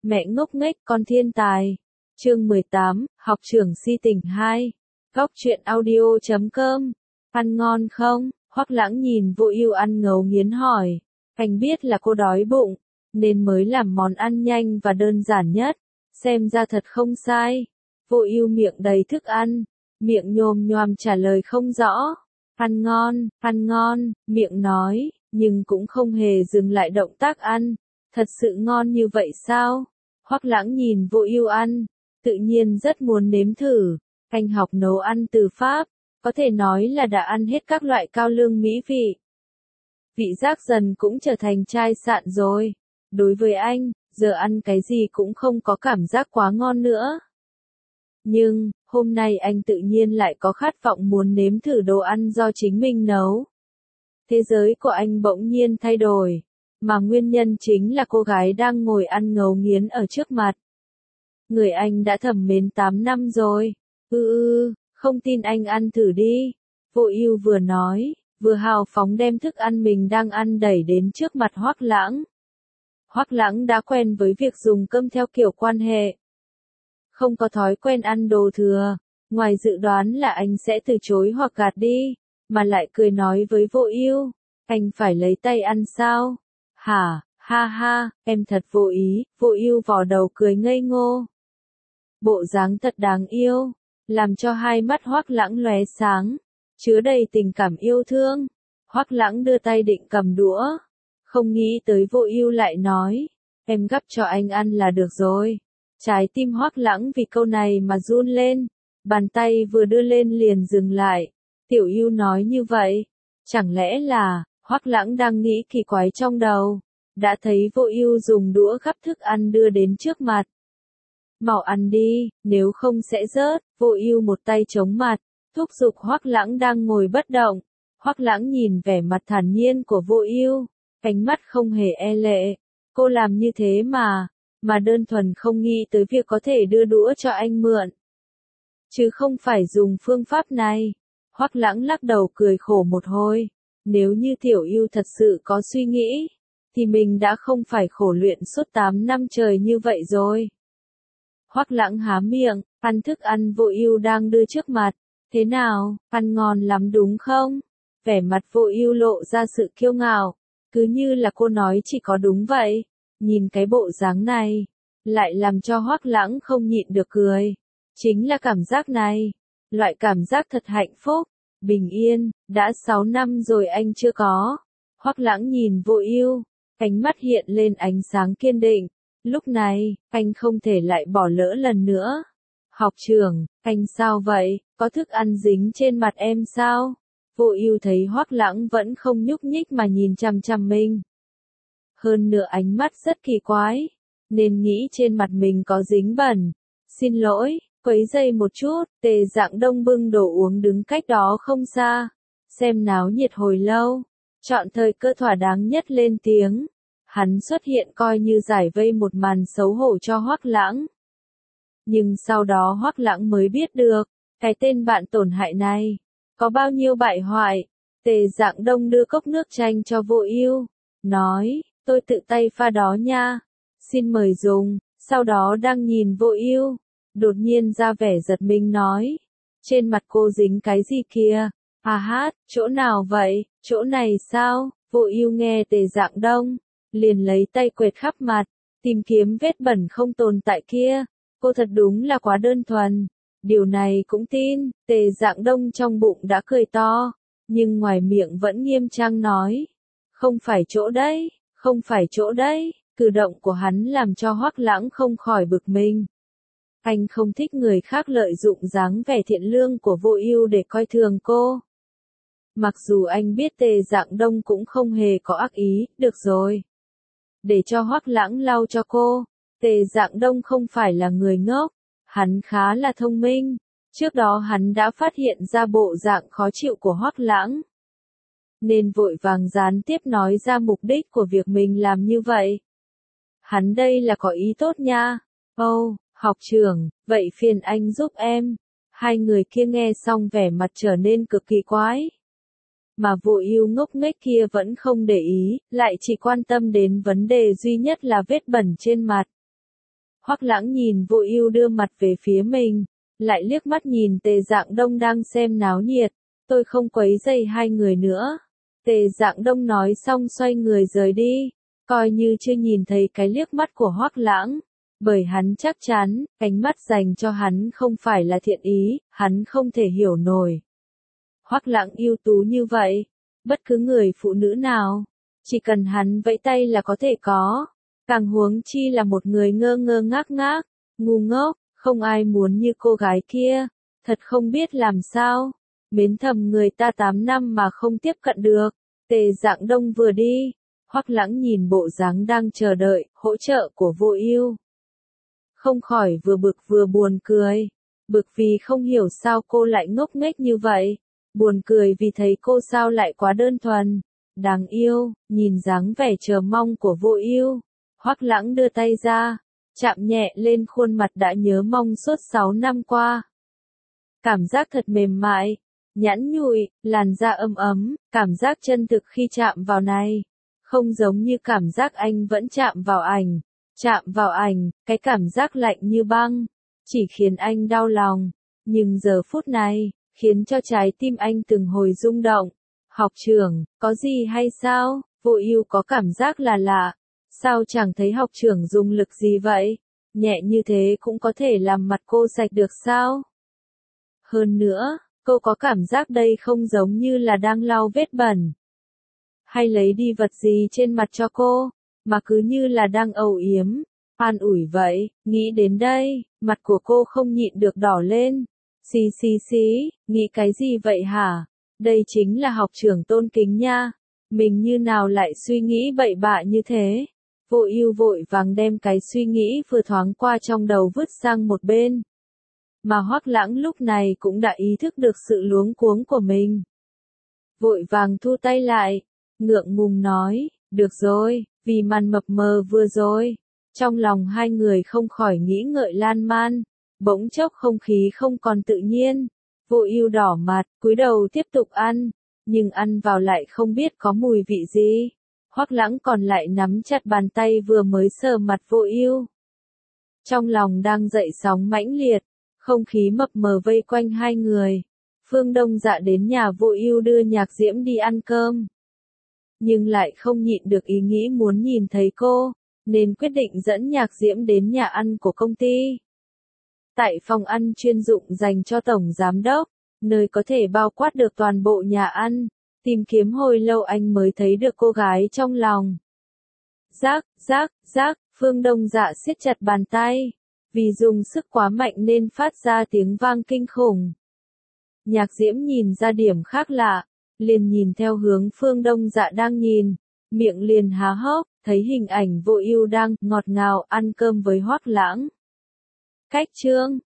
Mẹ ngốc nghếch con thiên tài. Chương 18, học trưởng si tình 2. Góc truyện audio.com. Ăn ngon không? Hoắc Lãng nhìn Vô Ưu ăn ngấu nghiến hỏi. Anh biết là cô đói bụng, nên mới làm món ăn nhanh và đơn giản nhất. Xem ra thật không sai. Vô Ưu miệng đầy thức ăn, miệng nhồm nhoàm trả lời không rõ. Ăn ngon, miệng nói, nhưng cũng không hề dừng lại động tác ăn. Thật sự ngon như vậy sao? Hoắc Lãng nhìn Vô Ưu ăn, tự nhiên rất muốn nếm thử. Anh học nấu ăn từ Pháp, có thể nói là đã ăn hết các loại cao lương mỹ vị. Vị giác dần cũng trở thành chai sạn rồi. Đối với anh, giờ ăn cái gì cũng không có cảm giác quá ngon nữa. Nhưng, hôm nay anh tự nhiên lại có khát vọng muốn nếm thử đồ ăn do chính mình nấu. Thế giới của anh bỗng nhiên thay đổi, mà nguyên nhân chính là cô gái đang ngồi ăn ngấu nghiến ở trước mặt. Người anh đã thầm mến 8 năm rồi. Không tin anh ăn thử đi. Vô Ưu vừa nói, vừa hào phóng đem thức ăn mình đang ăn đẩy đến trước mặt Hoắc Lãng. Hoắc Lãng đã quen với việc dùng cơm theo kiểu quan hệ. Không có thói quen ăn đồ thừa, ngoài dự đoán là anh sẽ từ chối hoặc gạt đi, mà lại cười nói với Vô Ưu, anh phải lấy tay ăn sao? Hả, ha ha, em thật vô ý. Vô Ưu vò đầu cười ngây ngô. Bộ dáng thật đáng yêu, làm cho hai mắt Hoắc Lãng lóe sáng, chứa đầy tình cảm yêu thương. Hoắc Lãng đưa tay định cầm đũa, không nghĩ tới Vô Ưu lại nói, em gắp cho anh ăn là được rồi. Trái tim Hoắc Lãng vì câu này mà run lên, bàn tay vừa đưa lên liền dừng lại. Tiểu Ưu nói như vậy, chẳng lẽ là, Hoắc Lãng đang nghĩ kỳ quái trong đầu, đã thấy Vô Ưu dùng đũa gắp thức ăn đưa đến trước mặt. Mau ăn đi, nếu không sẽ rớt. Vô Ưu một tay chống mặt, thúc giục Hoắc Lãng đang ngồi bất động. Hoắc Lãng nhìn vẻ mặt thản nhiên của Vô Ưu, ánh mắt không hề e lệ. Cô làm như thế mà đơn thuần không nghĩ tới việc có thể đưa đũa cho anh mượn, chứ không phải dùng phương pháp này. Hoắc Lãng lắc đầu cười khổ một hồi, nếu như Tiểu Ưu thật sự có suy nghĩ, thì mình đã không phải khổ luyện suốt 8 năm trời như vậy rồi. Hoắc Lãng há miệng, ăn thức ăn Vô Ưu đang đưa trước mặt. Thế nào, ăn ngon lắm đúng không? Vẻ mặt Vô Ưu lộ ra sự kiêu ngạo, cứ như là cô nói chỉ có đúng vậy. Nhìn cái bộ dáng này, lại làm cho Hoắc Lãng không nhịn được cười. Chính là cảm giác này, loại cảm giác thật hạnh phúc, bình yên, đã 6 năm rồi anh chưa có. Hoắc Lãng nhìn Vô Ưu, ánh mắt hiện lên ánh sáng kiên định. Lúc này, anh không thể lại bỏ lỡ lần nữa. Học trưởng, anh sao vậy, có thức ăn dính trên mặt em sao? Vô Ưu thấy Hoắc Lãng vẫn không nhúc nhích mà nhìn chằm chằm mình. Hơn nữa ánh mắt rất kỳ quái, nên nghĩ trên mặt mình có dính bẩn. Xin lỗi, quấy rầy một chút. Tề Dạng Đông bưng đồ uống đứng cách đó không xa, xem náo nhiệt hồi lâu, chọn thời cơ thỏa đáng nhất lên tiếng. Hắn xuất hiện coi như giải vây một màn xấu hổ cho Hoắc Lãng. Nhưng sau đó Hoắc Lãng mới biết được, cái tên bạn tổn hại này có bao nhiêu bại hoại. Tề Dạng Đông đưa cốc nước chanh cho Vô Ưu, nói, tôi tự tay pha đó nha, xin mời dùng. Sau đó đang nhìn Vô Ưu, đột nhiên ra vẻ giật mình nói, trên mặt cô dính cái gì kìa? Chỗ nào vậy? Chỗ này sao? Vô Ưu nghe Tề Dạng Đông, liền lấy tay quệt khắp mặt, tìm kiếm vết bẩn không tồn tại kia. Cô thật đúng là quá đơn thuần. Điều này cũng tin. Tề Dạng Đông trong bụng đã cười to, nhưng ngoài miệng vẫn nghiêm trang nói, không phải chỗ đấy, không phải chỗ đấy. Cử động của hắn làm cho Hoắc Lãng không khỏi bực mình. Anh không thích người khác lợi dụng dáng vẻ thiện lương của Vô Ưu để coi thường cô. Mặc dù anh biết Tề Dạng Đông cũng không hề có ác ý. Được rồi, để cho Hoắc Lãng lau cho cô. Tề Dạng Đông không phải là người ngốc, hắn khá là thông minh. Trước đó hắn đã phát hiện ra bộ dạng khó chịu của Hoắc Lãng, nên vội vàng gián tiếp nói ra mục đích của việc mình làm như vậy. Hắn đây là có ý tốt nha. Học trưởng, vậy phiền anh giúp em. Hai người kia nghe xong vẻ mặt trở nên cực kỳ quái. Mà Vô Ưu ngốc nghếch kia vẫn không để ý, lại chỉ quan tâm đến vấn đề duy nhất là vết bẩn trên mặt. Hoắc Lãng nhìn Vô Ưu đưa mặt về phía mình, lại liếc mắt nhìn Tề Dạng Đông đang xem náo nhiệt, tôi không quấy rầy hai người nữa. Tề Dạng Đông nói xong xoay người rời đi, coi như chưa nhìn thấy cái liếc mắt của Hoắc Lãng, bởi hắn chắc chắn, ánh mắt dành cho hắn không phải là thiện ý, hắn không thể hiểu nổi. Hoắc Lãng ưu tú như vậy, bất cứ người phụ nữ nào, chỉ cần hắn vẫy tay là có thể có, càng huống chi là một người ngơ ngơ ngác ngác, ngu ngốc, không ai muốn như cô gái kia, thật không biết làm sao, mến thầm người ta 8 năm mà không tiếp cận được. Tề Dạng Đông vừa đi, Hoắc Lãng nhìn bộ dáng đang chờ đợi hỗ trợ của Vô Ưu, không khỏi vừa bực vừa buồn cười. Bực vì không hiểu sao cô lại ngốc nghếch như vậy, buồn cười vì thấy cô sao lại quá đơn thuần, đáng yêu. Nhìn dáng vẻ chờ mong của Vô Ưu, Hoắc Lãng đưa tay ra, chạm nhẹ lên khuôn mặt đã nhớ mong suốt 6 năm qua. Cảm giác thật mềm mại, nhẵn nhụi, làn da ấm ấm, cảm giác chân thực khi chạm vào này, không giống như cảm giác anh vẫn chạm vào ảnh. Chạm vào ảnh, cái cảm giác lạnh như băng, chỉ khiến anh đau lòng, nhưng giờ phút này, khiến cho trái tim anh từng hồi rung động. Học trưởng, có gì hay sao? Vô Ưu có cảm giác là lạ, sao chẳng thấy học trưởng dùng lực gì vậy? Nhẹ như thế cũng có thể làm mặt cô sạch được sao? Hơn nữa, cô có cảm giác đây không giống như là đang lau vết bẩn, hay lấy đi vật gì trên mặt cho cô, mà cứ như là đang âu yếm, an ủi vậy. Nghĩ đến đây, mặt của cô không nhịn được đỏ lên. Xí xí xí, nghĩ cái gì vậy hả? Đây chính là học trưởng tôn kính nha. Mình như nào lại suy nghĩ bậy bạ như thế? Vô Ưu vội vàng đem cái suy nghĩ vừa thoáng qua trong đầu vứt sang một bên. Mà Hoắc Lãng lúc này cũng đã ý thức được sự luống cuống của mình. Vội vàng thu tay lại, ngượng ngùng nói, được rồi, vì màn mập mờ vừa rồi. Trong lòng hai người không khỏi nghĩ ngợi lan man, bỗng chốc không khí không còn tự nhiên. Vô Ưu đỏ mặt, cúi đầu tiếp tục ăn, nhưng ăn vào lại không biết có mùi vị gì. Hoắc Lãng còn lại nắm chặt bàn tay vừa mới sờ mặt Vô Ưu. Trong lòng đang dậy sóng mãnh liệt, không khí mập mờ vây quanh hai người. Phương Đông Dạ đến nhà Vô Ưu đưa Nhạc Diễm đi ăn cơm, nhưng lại không nhịn được ý nghĩ muốn nhìn thấy cô, nên quyết định dẫn Nhạc Diễm đến nhà ăn của công ty. Tại phòng ăn chuyên dụng dành cho tổng giám đốc, nơi có thể bao quát được toàn bộ nhà ăn, tìm kiếm hồi lâu anh mới thấy được cô gái trong lòng. Rác, rác, rác, Phương Đông Dạ siết chặt bàn tay, vì dùng sức quá mạnh nên phát ra tiếng vang kinh khủng. Nhạc Diễm nhìn ra điểm khác lạ, liền nhìn theo hướng Phương Đông Dạ đang nhìn, miệng liền há hốc, thấy hình ảnh Vô Ưu đang ngọt ngào ăn cơm với Hoắc Lãng. Cách chương